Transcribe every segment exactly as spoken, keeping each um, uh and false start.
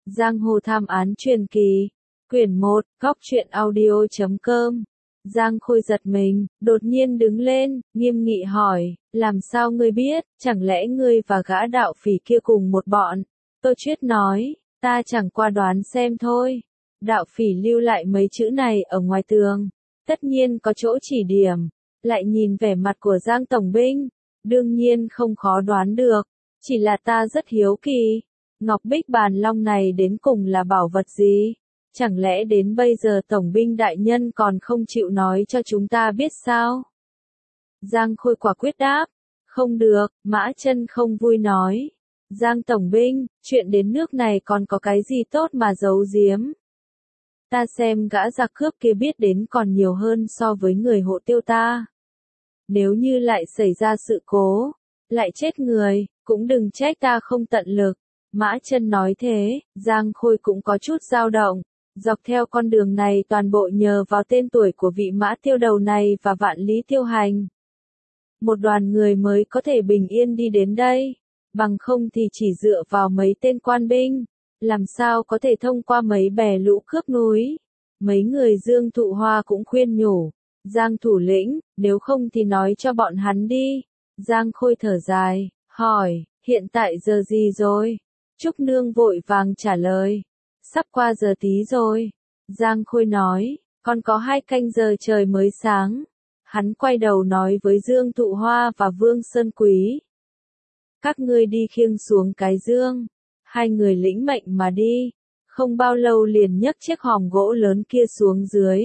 Giang hồ thám án truyền kỳ. Quyển một, góc truyện audio chấm com. Giang Khôi giật mình, đột nhiên đứng lên, nghiêm nghị hỏi, làm sao ngươi biết, chẳng lẽ ngươi và gã đạo phỉ kia cùng một bọn? Tô Chuyết nói, ta chẳng qua đoán xem thôi. Đạo phỉ lưu lại mấy chữ này ở ngoài tường, tất nhiên có chỗ chỉ điểm. Lại nhìn vẻ mặt của Giang Tổng Binh, đương nhiên không khó đoán được, chỉ là ta rất hiếu kỳ. Ngọc Bích Bàn Long này đến cùng là bảo vật gì? Chẳng lẽ đến bây giờ Tổng binh đại nhân còn không chịu nói cho chúng ta biết sao? Giang Khôi quả quyết đáp, không được, Mã Chân không vui nói. Giang Tổng binh, chuyện đến nước này còn có cái gì tốt mà giấu giếm? Ta xem gã giặc cướp kia biết đến còn nhiều hơn so với người hộ tiêu ta. Nếu như lại xảy ra sự cố, lại chết người, cũng đừng trách ta không tận lực. Mã Chân nói thế, Giang Khôi cũng có chút dao động. Dọc theo con đường này toàn bộ nhờ vào tên tuổi của vị Mã Tiêu đầu này và Vạn Lý Tiêu Hành. Một đoàn người mới có thể bình yên đi đến đây, bằng không thì chỉ dựa vào mấy tên quan binh, làm sao có thể thông qua mấy bè lũ cướp núi. Mấy người Dương Thụ Hoa cũng khuyên nhủ, Giang thủ lĩnh, nếu không thì nói cho bọn hắn đi. Giang Khôi thở dài, hỏi, hiện tại giờ gì rồi? Trúc Nương vội vàng trả lời, sắp qua giờ tí rồi. Giang Khôi nói, còn có hai canh giờ trời mới sáng. Hắn quay đầu nói với Dương Thụ Hoa và Vương Sơn Quý, các ngươi đi khiêng xuống cái dương. Hai người lĩnh mệnh mà đi, không bao lâu liền nhấc chiếc hòm gỗ lớn kia xuống dưới.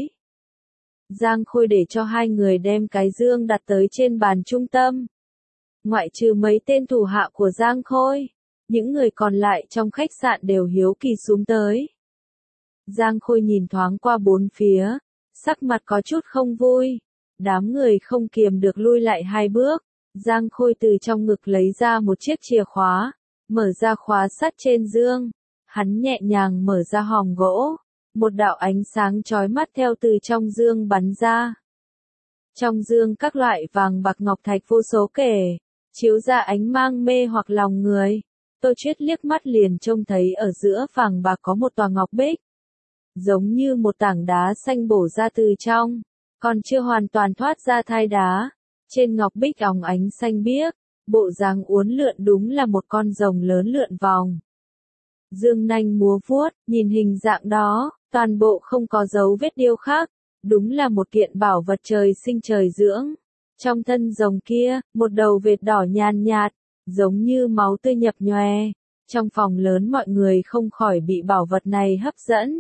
Giang Khôi để cho hai người đem cái dương đặt tới trên bàn trung tâm. Ngoại trừ mấy tên thủ hạ của Giang Khôi, những người còn lại trong khách sạn đều hiếu kỳ xuống tới. Giang Khôi nhìn thoáng qua bốn phía, sắc mặt có chút không vui. Đám người không kiềm được lui lại hai bước. Giang Khôi từ trong ngực lấy ra một chiếc chìa khóa, mở ra khóa sắt trên dương. Hắn nhẹ nhàng mở ra hòm gỗ. Một đạo ánh sáng chói mắt theo từ trong dương bắn ra. Trong dương các loại vàng bạc ngọc thạch vô số kể, chiếu ra ánh mang mê hoặc lòng người. Tô Chuyết liếc mắt liền trông thấy ở giữa vàng bạc có một tòa ngọc bích, giống như một tảng đá xanh bổ ra từ trong, còn chưa hoàn toàn thoát ra thai đá. Trên ngọc bích óng ánh xanh biếc, bộ dáng uốn lượn đúng là một con rồng lớn lượn vòng. Dương nanh múa vuốt, nhìn hình dạng đó, toàn bộ không có dấu vết điêu khắc, đúng là một kiện bảo vật trời sinh trời dưỡng. Trong thân rồng kia, một đầu vệt đỏ nhàn nhạt, giống như máu tươi nhập nhòe. Trong phòng lớn mọi người không khỏi bị bảo vật này hấp dẫn.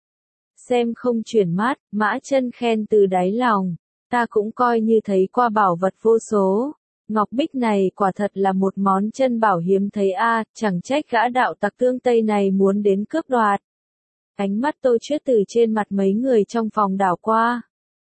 Xem không chuyển mắt, Mã Chân khen từ đáy lòng, ta cũng coi như thấy qua bảo vật vô số. Ngọc bích này quả thật là một món chân bảo hiếm thấy a, à, chẳng trách gã đạo tặc tương Tây này muốn đến cướp đoạt. Ánh mắt Tô Chuyết từ trên mặt mấy người trong phòng đảo qua.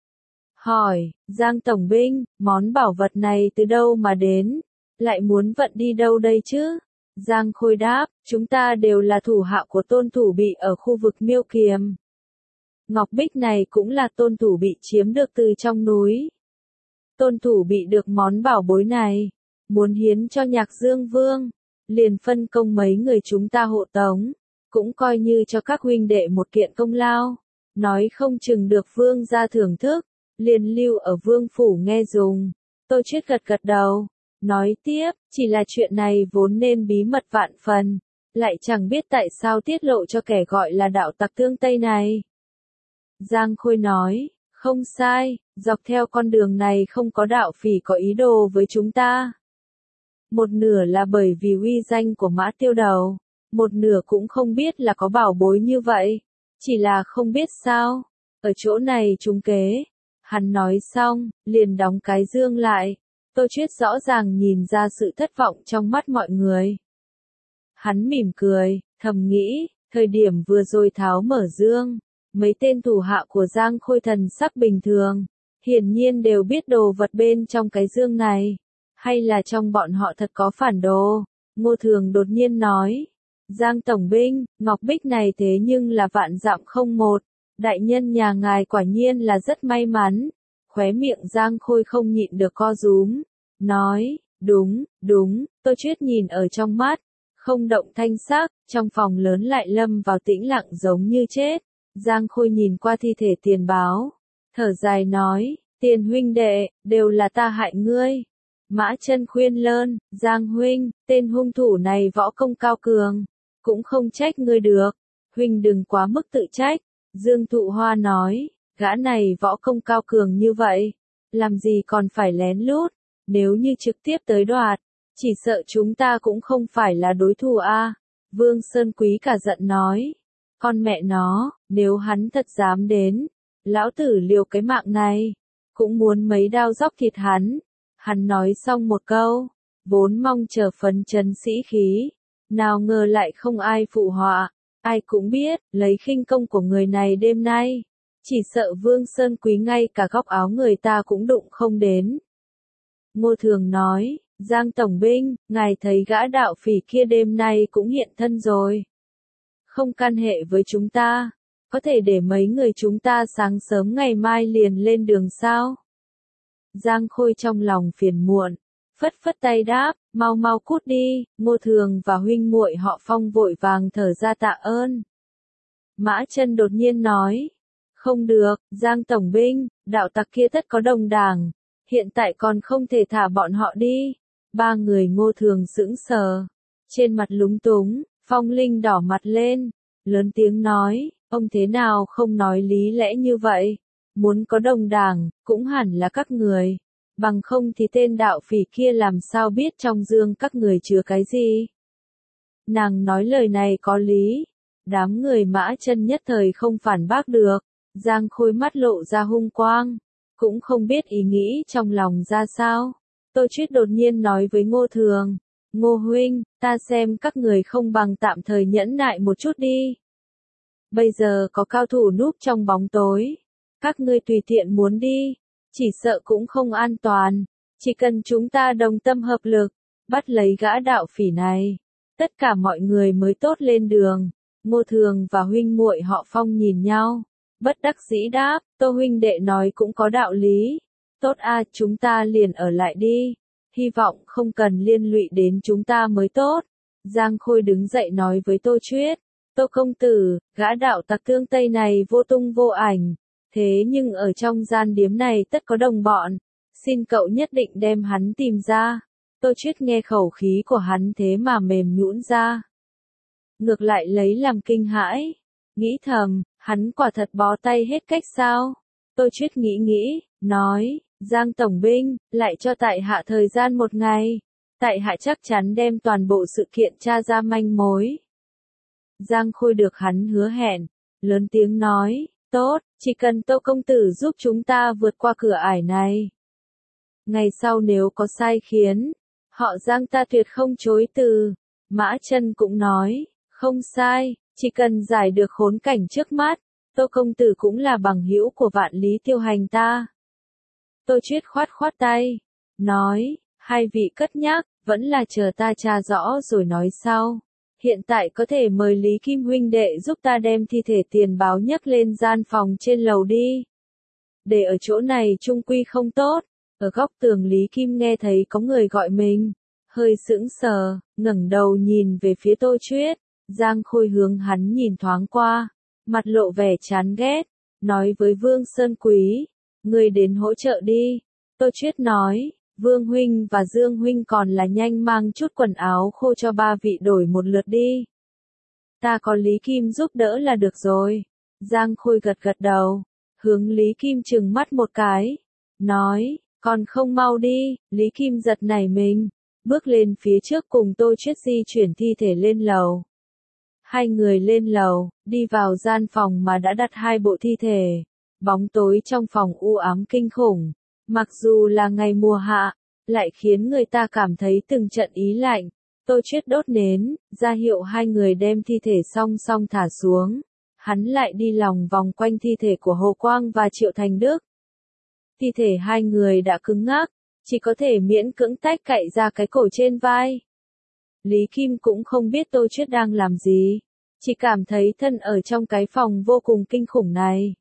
Hỏi, Giang Tổng binh, món bảo vật này từ đâu mà đến? Lại muốn vận đi đâu đây chứ? Giang Khôi đáp, chúng ta đều là thủ hạ của Tôn Thủ Bị ở khu vực Miêu Kiềm. Ngọc bích này cũng là Tôn Thủ Bị chiếm được từ trong núi. Tôn Thủ Bị được món bảo bối này, muốn hiến cho Nhạc Dương Vương, liền phân công mấy người chúng ta hộ tống, cũng coi như cho các huynh đệ một kiện công lao, nói không chừng được vương gia thưởng thức, liền lưu ở vương phủ nghe dùng. Tô Chuyết gật gật đầu, nói tiếp, chỉ là chuyện này vốn nên bí mật vạn phần, lại chẳng biết tại sao tiết lộ cho kẻ gọi là đạo tặc tương Tây này. Giang Khôi nói, không sai, dọc theo con đường này không có đạo phỉ có ý đồ với chúng ta. Một nửa là bởi vì uy danh của Mã Tiêu đầu, một nửa cũng không biết là có bảo bối như vậy, chỉ là không biết sao, ở chỗ này trúng kế. Hắn nói xong, liền đóng cái dương lại. Tô Chuyết rõ ràng nhìn ra sự thất vọng trong mắt mọi người. Hắn mỉm cười, thầm nghĩ, thời điểm vừa rồi tháo mở dương, mấy tên thủ hạ của Giang Khôi thần sắc bình thường, hiển nhiên đều biết đồ vật bên trong cái dương này, hay là trong bọn họ thật có phản đồ. Ngô Thường đột nhiên nói, Giang Tổng binh, ngọc bích này thế nhưng là vạn dặm không một, đại nhân nhà ngài quả nhiên là rất may mắn. Khóe miệng Giang Khôi không nhịn được co rúm, nói, đúng, đúng. Tô Chuyết nhìn ở trong mắt, không động thanh sắc, trong phòng lớn lại lâm vào tĩnh lặng giống như chết. Giang Khôi nhìn qua thi thể Tiền Báo, thở dài nói, Tiền huynh đệ, đều là ta hại ngươi. Mã Chân khuyên lơn, Giang huynh, tên hung thủ này võ công cao cường, cũng không trách ngươi được, huynh đừng quá mức tự trách. Dương Thụ Hoa nói, gã này võ công cao cường như vậy, làm gì còn phải lén lút, nếu như trực tiếp tới đoạt, chỉ sợ chúng ta cũng không phải là đối thủ a. Vương Sơn Quý cả giận nói, con mẹ nó, nếu hắn thật dám đến, lão tử liều cái mạng này, cũng muốn mấy đao dóc thịt hắn. Hắn nói xong một câu, vốn mong chờ phấn chấn sĩ khí, nào ngờ lại không ai phụ họa, ai cũng biết, lấy khinh công của người này đêm nay, chỉ sợ Vương Sơn Quý ngay cả góc áo người ta cũng đụng không đến. Ngô Thường nói, Giang Tổng Binh, ngài thấy gã đạo phỉ kia đêm nay cũng hiện thân rồi. Không can hệ với chúng ta, có thể để mấy người chúng ta sáng sớm ngày mai liền lên đường sao? Giang Khôi trong lòng phiền muộn, phất phất tay đáp, mau mau cút đi. Ngô Thường và huynh muội họ Phong vội vàng thở ra tạ ơn. Mã Chân đột nhiên nói, không được, Giang Tổng Binh, đạo tặc kia tất có đồng đảng, hiện tại còn không thể thả bọn họ đi. Ba người Ngô Thường sững sờ, trên mặt lúng túng. Phong Linh đỏ mặt lên, lớn tiếng nói, ông thế nào không nói lý lẽ như vậy, muốn có đồng đảng, cũng hẳn là các người, bằng không thì tên đạo phỉ kia làm sao biết trong dương các người chứa cái gì. Nàng nói lời này có lý, đám người Mã Chân nhất thời không phản bác được. Giang Khôi mắt lộ ra hung quang, cũng không biết ý nghĩ trong lòng ra sao. Tô Chuyết đột nhiên nói với Ngô Thường, Ngô huynh, ta xem các người không bằng tạm thời nhẫn nại một chút đi. Bây giờ có cao thủ núp trong bóng tối, các ngươi tùy tiện muốn đi, chỉ sợ cũng không an toàn, chỉ cần chúng ta đồng tâm hợp lực, bắt lấy gã đạo phỉ này, tất cả mọi người mới tốt lên đường. Ngô Thường và huynh muội họ Phong nhìn nhau, bất đắc dĩ đáp, Tô huynh đệ nói cũng có đạo lý, tốt a, chúng ta liền ở lại đi. Hy vọng không cần liên lụy đến chúng ta mới tốt. Giang Khôi đứng dậy nói với Tô Chuyết, Tô công tử, gã đạo tặc Tương Tây này vô tung vô ảnh, thế nhưng ở trong gian điếm này tất có đồng bọn, xin cậu nhất định đem hắn tìm ra. Tô Chuyết nghe khẩu khí của hắn thế mà mềm nhũn ra, ngược lại lấy làm kinh hãi, nghĩ thầm, hắn quả thật bó tay hết cách sao? Tô Chuyết nghĩ nghĩ, nói, Giang Tổng Binh, lại cho tại hạ thời gian một ngày, tại hạ chắc chắn đem toàn bộ sự kiện tra ra manh mối. Giang Khôi được hắn hứa hẹn, lớn tiếng nói, tốt, chỉ cần Tô công tử giúp chúng ta vượt qua cửa ải này. Ngày sau nếu có sai khiến, họ Giang ta tuyệt không chối từ. Mã Chân cũng nói, không sai, chỉ cần giải được khốn cảnh trước mắt, Tô công tử cũng là bằng hữu của Vạn Lý Tiêu Hành ta. Tô Chuyết khoát khoát tay, nói, hai vị cất nhắc, vẫn là chờ ta tra rõ rồi nói sau. Hiện tại có thể mời Lý Kim huynh đệ giúp ta đem thi thể Tiền Báo nhấc lên gian phòng trên lầu đi. Để ở chỗ này trung quy không tốt. Ở góc tường Lý Kim nghe thấy có người gọi mình, hơi sững sờ, ngẩng đầu nhìn về phía Tô Chuyết. Giang Khôi hướng hắn nhìn thoáng qua, mặt lộ vẻ chán ghét, nói với Vương Sơn Quý, người đến hỗ trợ đi. Tô Chuyết nói, Vương huynh và Dương huynh còn là nhanh mang chút quần áo khô cho ba vị đổi một lượt đi. Ta có Lý Kim giúp đỡ là được rồi. Giang Khôi gật gật đầu, hướng Lý Kim trừng mắt một cái, nói, còn không mau đi. Lý Kim giật nảy mình, bước lên phía trước cùng Tô Chuyết di chuyển thi thể lên lầu. Hai người lên lầu, đi vào gian phòng mà đã đặt hai bộ thi thể. Bóng tối trong phòng u ám kinh khủng, mặc dù là ngày mùa hạ, lại khiến người ta cảm thấy từng trận ý lạnh. Tô Chuyết đốt nến, ra hiệu hai người đem thi thể song song thả xuống. Hắn lại đi lòng vòng quanh thi thể của Hồ Quang và Triệu Thành Đức. Thi thể hai người đã cứng ngắc, chỉ có thể miễn cưỡng tách cạy ra cái cổ trên vai. Lý Kim cũng không biết Tô Chuyết đang làm gì, chỉ cảm thấy thân ở trong cái phòng vô cùng kinh khủng này.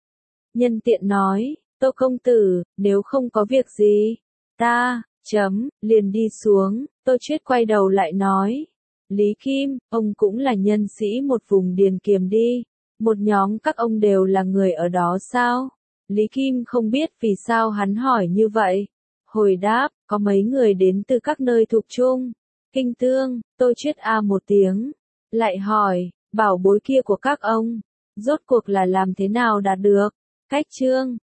Nhân tiện nói, Tô công tử, nếu không có việc gì, ta, chấm, liền đi xuống. Tô Chuyết quay đầu lại nói, Lý Kim, ông cũng là nhân sĩ một vùng Điền Kiềm đi. Một nhóm các ông đều là người ở đó sao? Lý Kim không biết vì sao hắn hỏi như vậy. Hồi đáp, có mấy người đến từ các nơi thuộc Trung, Kinh Tương. Tôi triết a một tiếng. Lại hỏi, bảo bối kia của các ông, rốt cuộc là làm thế nào đạt được? Cách Trương,